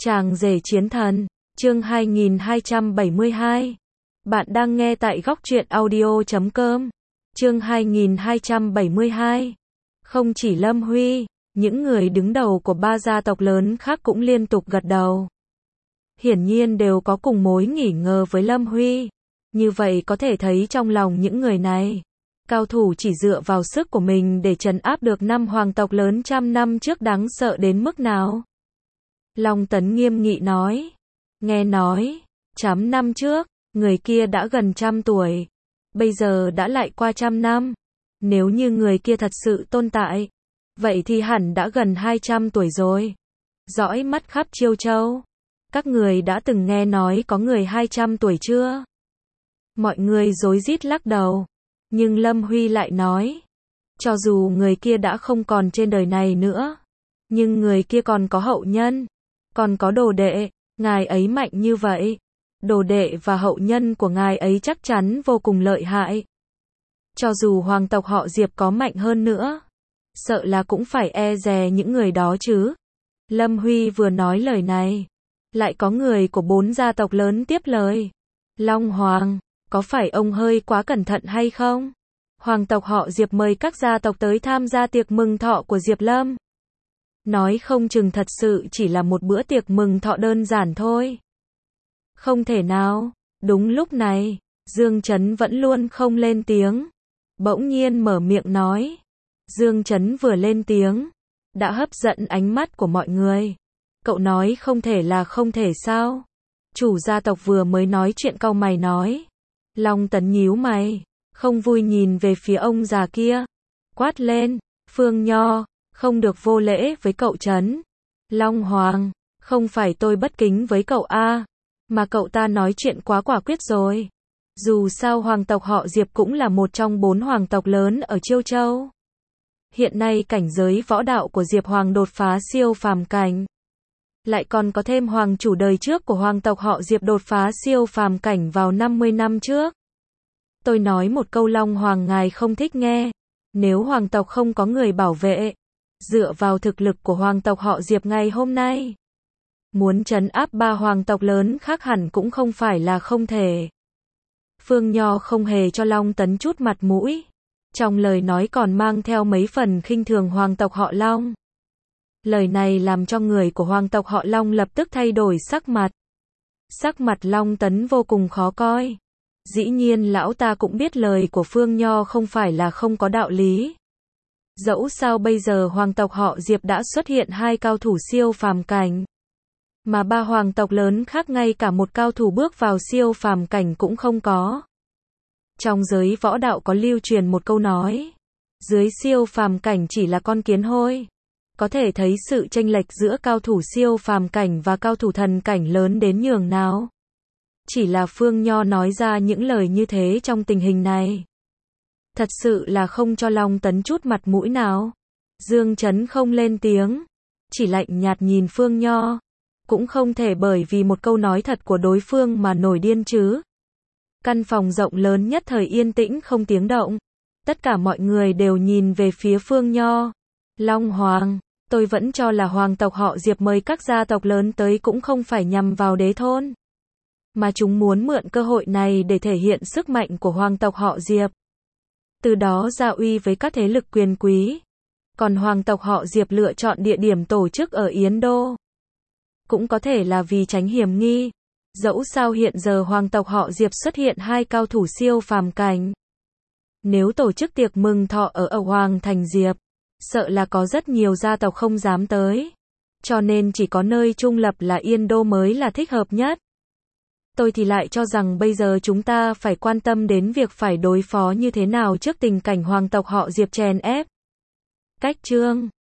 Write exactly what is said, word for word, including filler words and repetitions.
Chàng rể chiến thần, chương hai nghìn hai trăm bảy mươi hai. Bạn đang nghe tại góc truyện audio chấm com. Chương hai nghìn hai trăm bảy mươi hai. Không chỉ Lâm Huy, những người đứng đầu của ba gia tộc lớn khác cũng liên tục gật đầu. Hiển nhiên đều có cùng mối nghi ngờ với Lâm Huy. Như vậy có thể thấy trong lòng những người này, cao thủ chỉ dựa vào sức của mình để trấn áp được năm hoàng tộc lớn trăm năm trước đáng sợ đến mức nào. Long Tấn nghiêm nghị nói, nghe nói, trăm năm trước, người kia đã gần trăm tuổi, bây giờ đã lại qua trăm năm. Nếu như người kia thật sự tồn tại, vậy thì hẳn đã gần hai trăm tuổi rồi. Dõi mắt khắp Chiêu Châu, các người đã từng nghe nói có người hai trăm tuổi chưa? Mọi người rối rít lắc đầu, nhưng Lâm Huy lại nói, cho dù người kia đã không còn trên đời này nữa, nhưng người kia còn có hậu nhân, còn có đồ đệ, ngài ấy mạnh như vậy, đồ đệ và hậu nhân của ngài ấy chắc chắn vô cùng lợi hại. Cho dù hoàng tộc họ Diệp có mạnh hơn nữa, sợ là cũng phải e dè những người đó chứ. Lâm Huy vừa nói lời này, lại có người của bốn gia tộc lớn tiếp lời. Long Hoàng, có phải ông hơi quá cẩn thận hay không? Hoàng tộc họ Diệp mời các gia tộc tới tham gia tiệc mừng thọ của Diệp Lâm. Nói không chừng thật sự chỉ là một bữa tiệc mừng thọ đơn giản thôi. Không thể nào. Đúng lúc này, Dương Chấn vẫn luôn không lên tiếng, bỗng nhiên mở miệng nói. Dương Chấn vừa lên tiếng, đã hấp dẫn ánh mắt của mọi người. Cậu nói không thể là không thể sao? Chủ gia tộc vừa mới nói chuyện cau mày nói. Long Tấn nhíu mày, không vui nhìn về phía ông già kia, quát lên, Phương Nho, không được vô lễ với cậu Chấn. Long Hoàng, không phải tôi bất kính với cậu a, mà cậu ta nói chuyện quá quả quyết rồi. Dù sao hoàng tộc họ Diệp cũng là một trong bốn hoàng tộc lớn ở Chiêu Châu. Hiện nay cảnh giới võ đạo của Diệp Hoàng đột phá siêu phàm cảnh. Lại còn có thêm hoàng chủ đời trước của hoàng tộc họ Diệp đột phá siêu phàm cảnh vào năm mươi năm trước. Tôi nói một câu Long Hoàng ngài không thích nghe. Nếu hoàng tộc không có người bảo vệ, dựa vào thực lực của hoàng tộc họ Diệp ngày hôm nay, muốn trấn áp ba hoàng tộc lớn khác hẳn cũng không phải là không thể. Phương Nho không hề cho Long Tấn chút mặt mũi, trong lời nói còn mang theo mấy phần khinh thường hoàng tộc họ Long. Lời này làm cho người của hoàng tộc họ Long lập tức thay đổi sắc mặt. Sắc mặt Long Tấn vô cùng khó coi. Dĩ nhiên lão ta cũng biết lời của Phương Nho không phải là không có đạo lý. Dẫu sao bây giờ hoàng tộc họ Diệp đã xuất hiện hai cao thủ siêu phàm cảnh, mà ba hoàng tộc lớn khác ngay cả một cao thủ bước vào siêu phàm cảnh cũng không có. Trong giới võ đạo có lưu truyền một câu nói, dưới siêu phàm cảnh chỉ là con kiến hôi. Có thể thấy sự chênh lệch giữa cao thủ siêu phàm cảnh và cao thủ thần cảnh lớn đến nhường nào. Chỉ là Phương Nho nói ra những lời như thế trong tình hình này, thật sự là không cho Long Tấn chút mặt mũi nào. Dương Chấn không lên tiếng, chỉ lạnh nhạt nhìn Phương Nho. Cũng không thể bởi vì một câu nói thật của đối phương mà nổi điên chứ. Căn phòng rộng lớn nhất thời yên tĩnh không tiếng động. Tất cả mọi người đều nhìn về phía Phương Nho. Long Hoàng, tôi vẫn cho là hoàng tộc họ Diệp mời các gia tộc lớn tới cũng không phải nhằm vào đế thôn, mà chúng muốn mượn cơ hội này để thể hiện sức mạnh của hoàng tộc họ Diệp, từ đó gia uy với các thế lực quyền quý. Còn hoàng tộc họ Diệp lựa chọn địa điểm tổ chức ở Yến Đô, cũng có thể là vì tránh hiểm nghi. Dẫu sao hiện giờ hoàng tộc họ Diệp xuất hiện hai cao thủ siêu phàm cảnh. Nếu tổ chức tiệc mừng thọ ở ở Hoàng thành Diệp, sợ là có rất nhiều gia tộc không dám tới. Cho nên chỉ có nơi trung lập là Yên Đô mới là thích hợp nhất. Tôi thì lại cho rằng bây giờ chúng ta phải quan tâm đến việc phải đối phó như thế nào trước tình cảnh hoàng tộc họ Diệp chèn ép. Cách chương